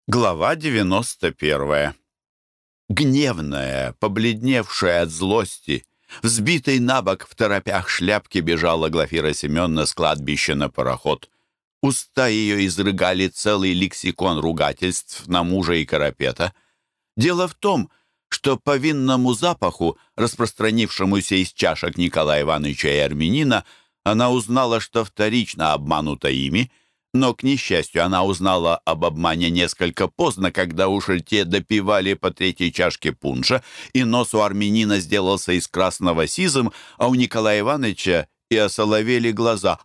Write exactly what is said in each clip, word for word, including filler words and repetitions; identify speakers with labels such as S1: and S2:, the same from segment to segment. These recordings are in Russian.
S1: Глава девяносто первая. Гневная, побледневшая от злости, взбитой на бок в торопях шляпке бежала Глафира Семеновна с кладбища на пароход. Уста ее изрыгали целый лексикон ругательств на мужа и Карапета. Дело в том, что по винному запаху, распространившемуся из чашек Николая Ивановича и армянина, она узнала, что вторично обманута ими. Но, к несчастью, она узнала об обмане несколько поздно, когда уж те допивали по третьей чашке пунша, и нос у армянина сделался из красного сизым, а у Николая Ивановича и осоловели глаза.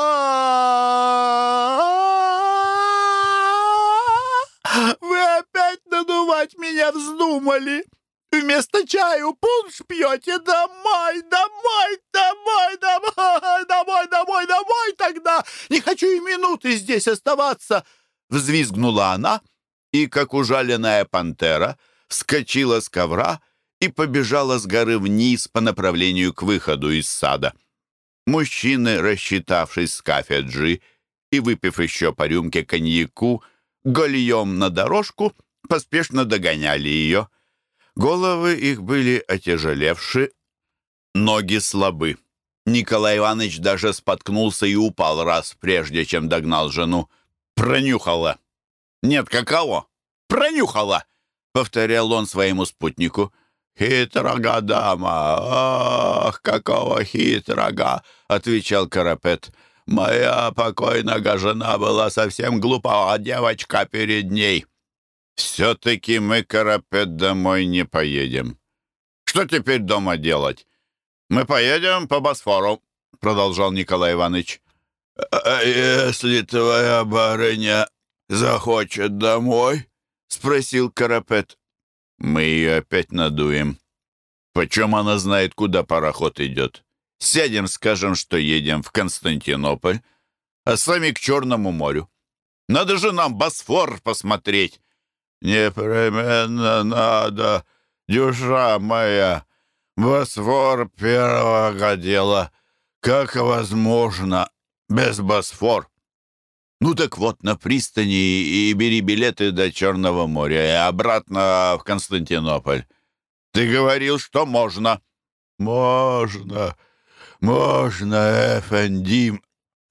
S2: «Вы опять надувать меня вздумали! Вместо чаю пунш пьете? Домой, домой, домой, домой, домой, домой, домой тогда! Не хочу и минуты здесь оставаться!»
S1: Взвизгнула она и, как ужаленная пантера, вскочила с ковра и побежала с горы вниз по направлению к выходу из сада. Мужчины, рассчитавшись с кафеджи и выпив еще по рюмке коньяку, гольем на дорожку, поспешно догоняли ее. Головы их были отяжелевши, ноги слабы. Николай Иванович даже споткнулся и упал раз, прежде чем догнал жену. «Пронюхала!» «Нет, каково? Пронюхала!» — повторял он своему спутнику. «Хитрога дама! Ах, какого хитрога!» — отвечал Карапет. «Моя покойная жена была совсем глупая девочка перед ней». «Все-таки мы, Карапет, домой не поедем. Что теперь дома делать?» «Мы поедем по Босфору», — продолжал Николай Иванович.
S2: «А если твоя барыня захочет домой?» — спросил Карапет.
S1: «Мы ее опять надуем. Почем она знает, куда пароход идет? Сядем, скажем, что едем в Константинополь, а сами к Черному морю. Надо же нам Босфор посмотреть».
S2: «Непременно надо, душа моя, Босфор первого дела. Как возможно без Босфор?»
S1: «Ну так вот, на пристани и бери билеты до Черного моря и обратно в Константинополь. Ты говорил, что можно».
S2: «Можно, можно, эфендим.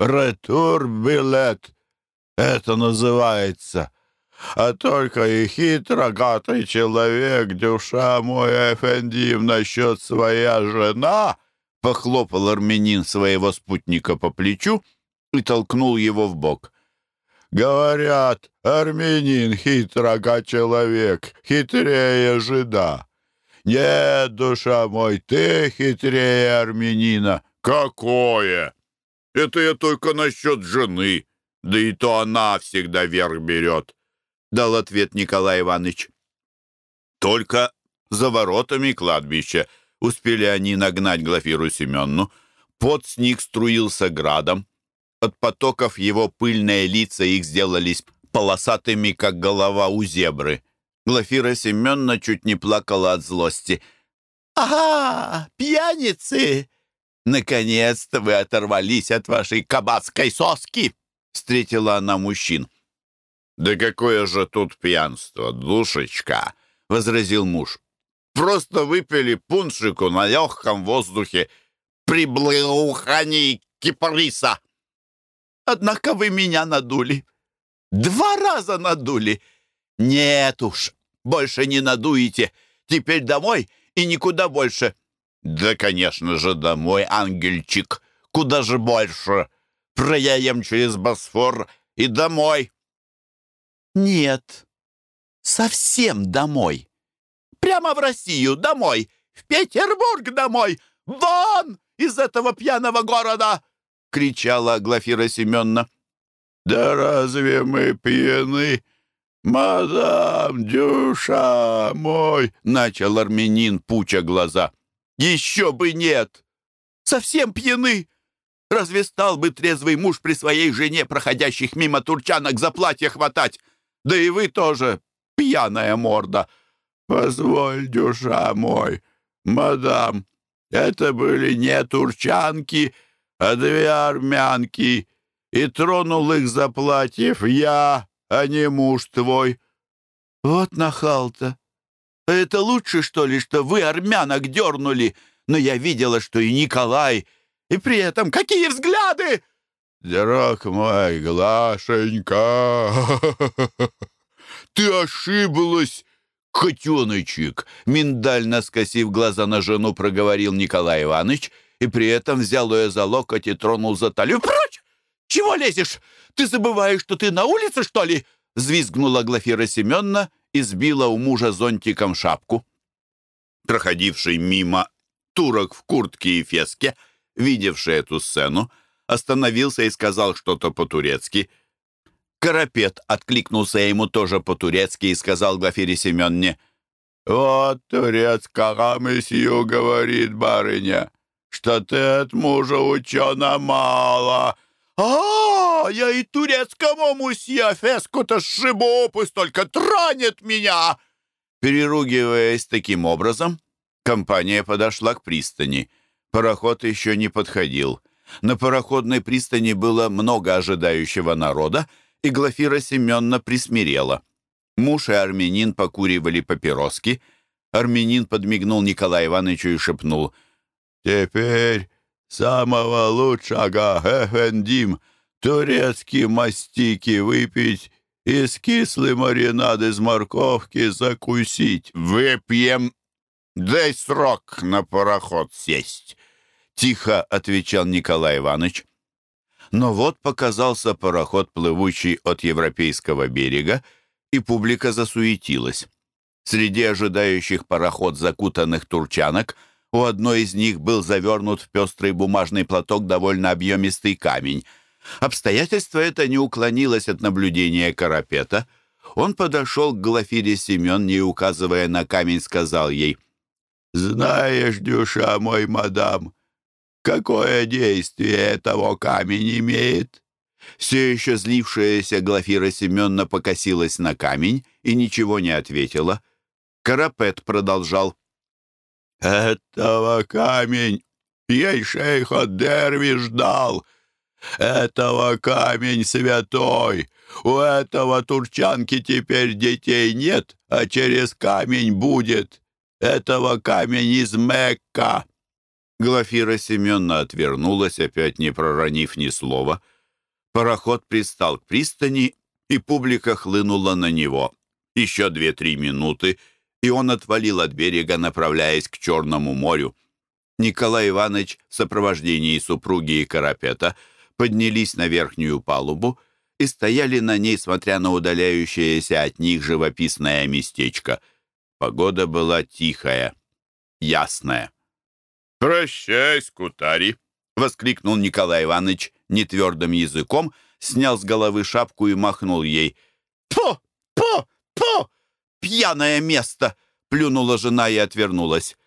S2: Ретур-билет это называется. А только и хитрогатый человек, душа мой, эфендим, насчет своя жена», —
S1: похлопал армянин своего спутника по плечу и толкнул его в бок.
S2: «Говорят, армянин хитрога человек, хитрее жида. Нет, душа мой, ты хитрее армянина».
S1: «Какое? Это я только насчет жены, да и то она всегда верх берет», — дал ответ Николай Иванович. Только за воротами кладбища успели они нагнать Глафиру Семенну. Пот с них струился градом. От потоков его пыльные лица их сделались полосатыми, как голова у зебры. Глафира Семеновна чуть не плакала от злости.
S2: «Ага, пьяницы! Наконец-то вы оторвались от вашей кабацкой соски!» — встретила она мужчин.
S1: «Да какое же тут пьянство, душечка!» — возразил муж. «Просто выпили пуншику на легком воздухе при благоухании кипариса».
S2: «Однако вы меня надули. Два раза надули. Нет уж, больше не надуете. Теперь домой и никуда больше».
S1: «Да, конечно же, домой, ангельчик. Куда же больше? Проедем через Босфор и домой».
S2: «Нет, совсем домой. Прямо в Россию домой, в Петербург домой. Вон из этого пьяного города!» — кричала Глафира Семеновна.
S1: «Да разве мы пьяны, мадам, дюша мой?» — начал армянин, пуча глаза.
S2: «Еще бы нет! Совсем пьяны! Разве стал бы трезвый муж при своей жене проходящих мимо турчанок за платье хватать? Да и вы тоже, пьяная морда!»
S1: «Позволь, дюша мой, мадам, это были не турчанки, а две армянки, и тронул их за платьев я, а не муж твой. Вот нахал-то! А это лучше, что ли, что вы армянок дернули? Но я видела, что и Николай, и при этом какие взгляды!»
S2: «Друг мой, Глашенька, ты ошиблась, котеночек!»
S1: Миндально скосив глаза на жену, проговорил Николай Иванович, и при этом взял ее за локоть и тронул за талию. «Прочь! Чего лезешь? Ты забываешь, что ты на улице, что ли?» Взвизгнула Глафира Семеновна и сбила у мужа зонтиком шапку. Проходивший мимо турок в куртке и феске, видевший эту сцену, остановился и сказал что-то по-турецки. Карапет откликнулся ему тоже по-турецки и сказал Глафире Семеновне:
S2: «Вот турецкого месью говорит барыня, что ты от мужа учена мало».
S1: «А, я и турецкому мусье феску-то сшибу, пусть только тронет меня!» Переругиваясь таким образом, компания подошла к пристани. Пароход еще не подходил. На пароходной пристани было много ожидающего народа, и Глафира Семеновна присмирела. Муж и армянин покуривали папироски. Армянин подмигнул Николаю Ивановичу и шепнул:
S2: «Теперь самого лучшего, эфендим, турецкие мастики выпить и с кислый маринад из морковки закусить».
S1: «Выпьем, дай срок на пароход сесть», — тихо отвечал Николай Иванович. Но вот показался пароход, плывущий от европейского берега, и публика засуетилась. Среди ожидающих пароход закутанных турчанок у одной из них был завернут в пестрый бумажный платок довольно объемистый камень. Обстоятельство это не уклонилось от наблюдения Карапета. Он подошел к Глафире Семеновне и, указывая на камень, сказал ей:
S2: «Знаешь, душа мой, мадам, какое действие этого камень имеет?»
S1: Все еще злившаяся Глафира Семеновна покосилась на камень и ничего не ответила. Карапет продолжал:
S2: «Этого камень ей шейх Дервиш дал. Этого камень святой. У этого турчанки теперь детей нет, а через камень будет. Этого камень из Мекка».
S1: Глафира Семеновна отвернулась, опять не проронив ни слова. Пароход пристал к пристани, и публика хлынула на него. Еще две-три минуты, и он отвалил от берега, направляясь к Черному морю. Николай Иванович в сопровождении супруги и Карапета поднялись на верхнюю палубу и стояли на ней, смотря на удаляющееся от них живописное местечко. Погода была тихая, ясная. «Прощай, скутари!» — воскликнул Николай Иванович нетвердым языком, снял с головы шапку и махнул ей. «Тьфу! Тьфу! Тьфу! Пьяное место!» — плюнула жена и отвернулась.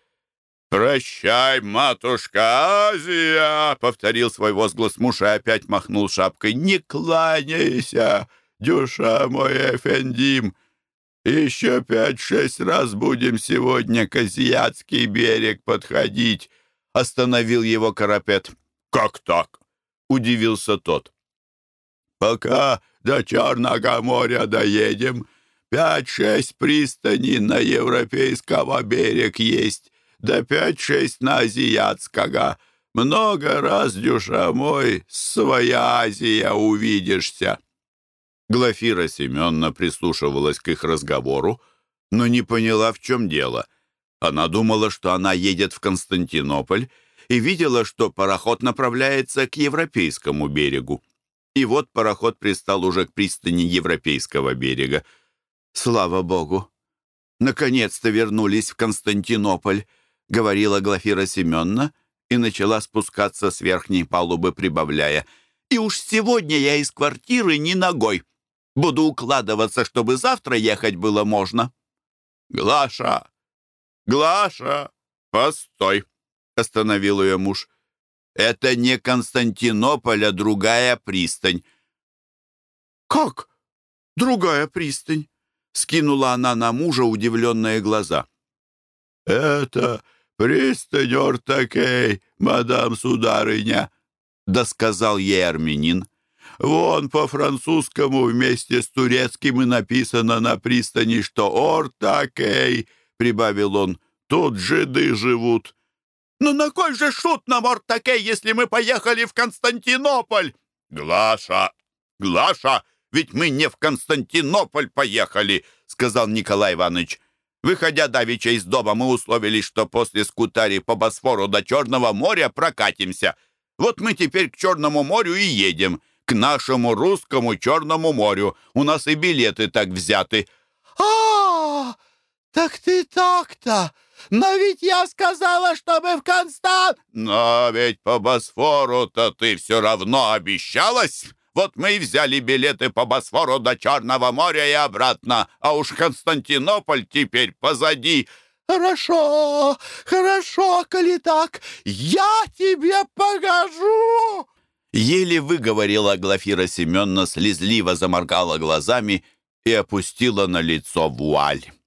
S1: «Прощай, матушка Азия!» — повторил свой возглас муж и опять махнул шапкой.
S2: «Не кланяйся, душа мой эфендим! Еще пять-шесть раз будем сегодня к Азиатский берег подходить!» — остановил его Карапет.
S1: «Как так?» — удивился тот.
S2: «Пока до Черного моря доедем, пять-шесть пристаней на Европейского берег есть, да пять-шесть на Азиатского. Много раз, душа мой, своя Азия увидишься».
S1: Глафира Семеновна прислушивалась к их разговору, но не поняла, в чем дело. Она думала, что она едет в Константинополь, и видела, что пароход направляется к европейскому берегу. И вот пароход пристал уже к пристани европейского берега. «Слава Богу! Наконец-то вернулись в Константинополь», — говорила Глафира Семеновна и начала спускаться с верхней палубы, прибавляя: «И уж сегодня я из квартиры ни ногой. Буду укладываться, чтобы завтра ехать было можно».
S2: «Глаша! Глаша! Постой!» — остановил ее муж.
S1: «Это не Константинополь, а другая пристань».
S2: «Как? Другая пристань?» — скинула она на мужа удивленные глаза. «Это пристань Ортакей, мадам сударыня», — досказал ей армянин.
S1: Вон по-французскому вместе с турецким и написано на пристани, что Ортакей, — прибавил он, — тут жиды живут».
S2: «Ну на кой же шут нам Ортакей, если мы поехали в Константинополь?»
S1: «Глаша, Глаша, ведь мы не в Константинополь поехали», — сказал Николай Иванович. «Выходя давеча из дома, мы условились, что после Скутари по Босфору до Черного моря прокатимся. Вот мы теперь к Черному морю и едем, к нашему русскому Черному морю. У нас и билеты так взяты».
S2: «А, так ты так-то! Но ведь я сказала, чтобы в Констант...»
S1: «Но ведь по Босфору-то ты все равно обещалась. Вот мы и взяли билеты по Босфору до Черного моря и обратно, а уж Константинополь теперь позади».
S2: «Хорошо, хорошо, коли так, я тебе покажу!»
S1: Еле выговорила Глафира Семеновна, слезливо заморгала глазами и опустила на лицо вуаль.